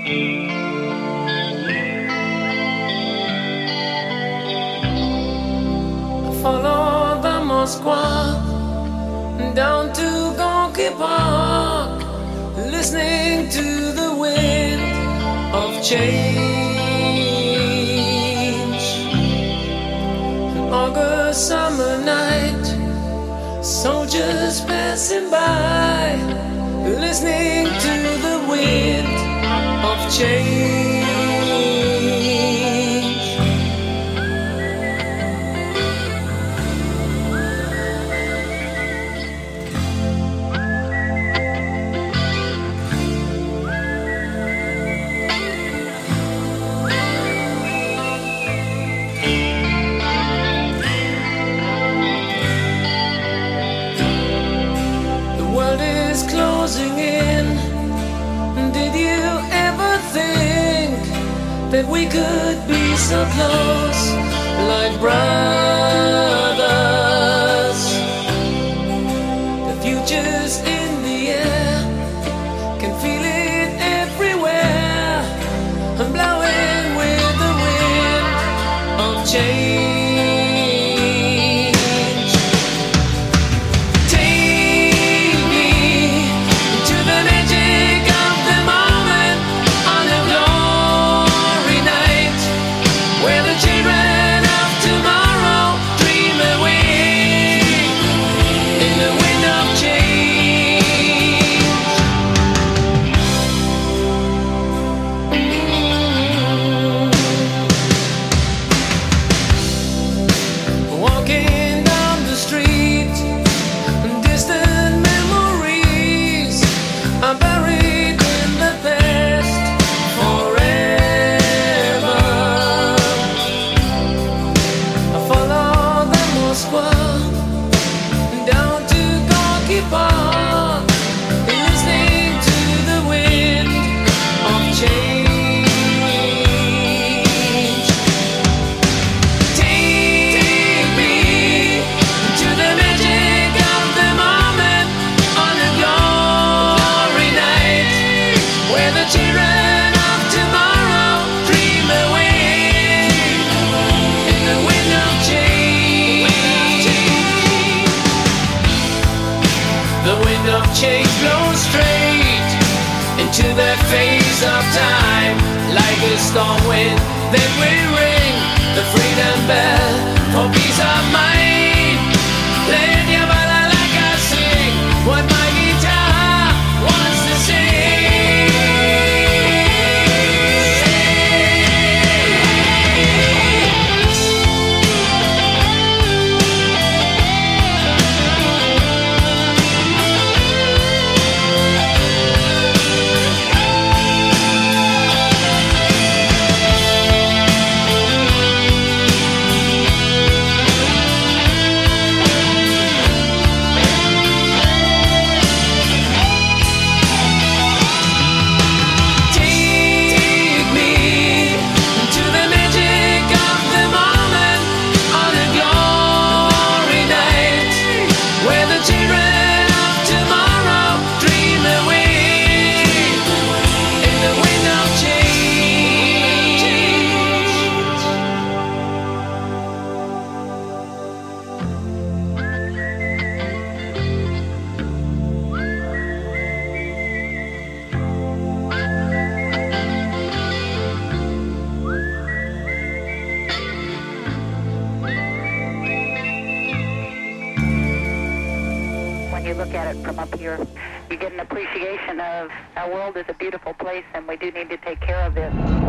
Follow the Moskva down to Gorky Park, listening to the wind of change. An August summer night, soldiers passing by, listening to the wind of change. Closing in. Did you ever think that we could be so close, like brothers? The future's in the air, can feel it everywhere. I'm blowing with the wind of change. Change blows straight into that phase of time, like a storm wind that will ring the freedom bell for peace of mind. Playing your ballad like I sing what my guitar wants to sing. You look at it from up here, you get an appreciation of our world is a beautiful place and we do need to take care of it.